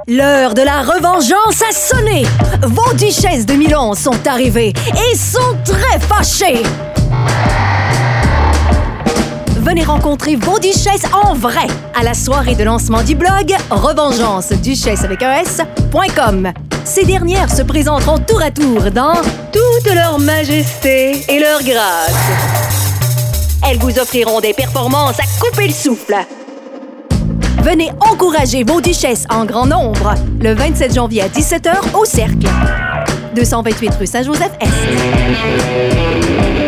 L'heure de la revengeance a sonné. Vos duchesses de Milan sont arrivées et sont très fâchées. Venez rencontrer vos duchesses en vrai à la soirée de lancement du blog revengeanceduchesse.com. Ces dernières se présenteront tour à tour dans toute leur majesté et leur grâce. Elles vous offriront des performances à couper le souffle. Venez encourager vos duchesses en grand nombre le 27 janvier à 17h au Cercle. 228 rue Saint-Joseph-Est.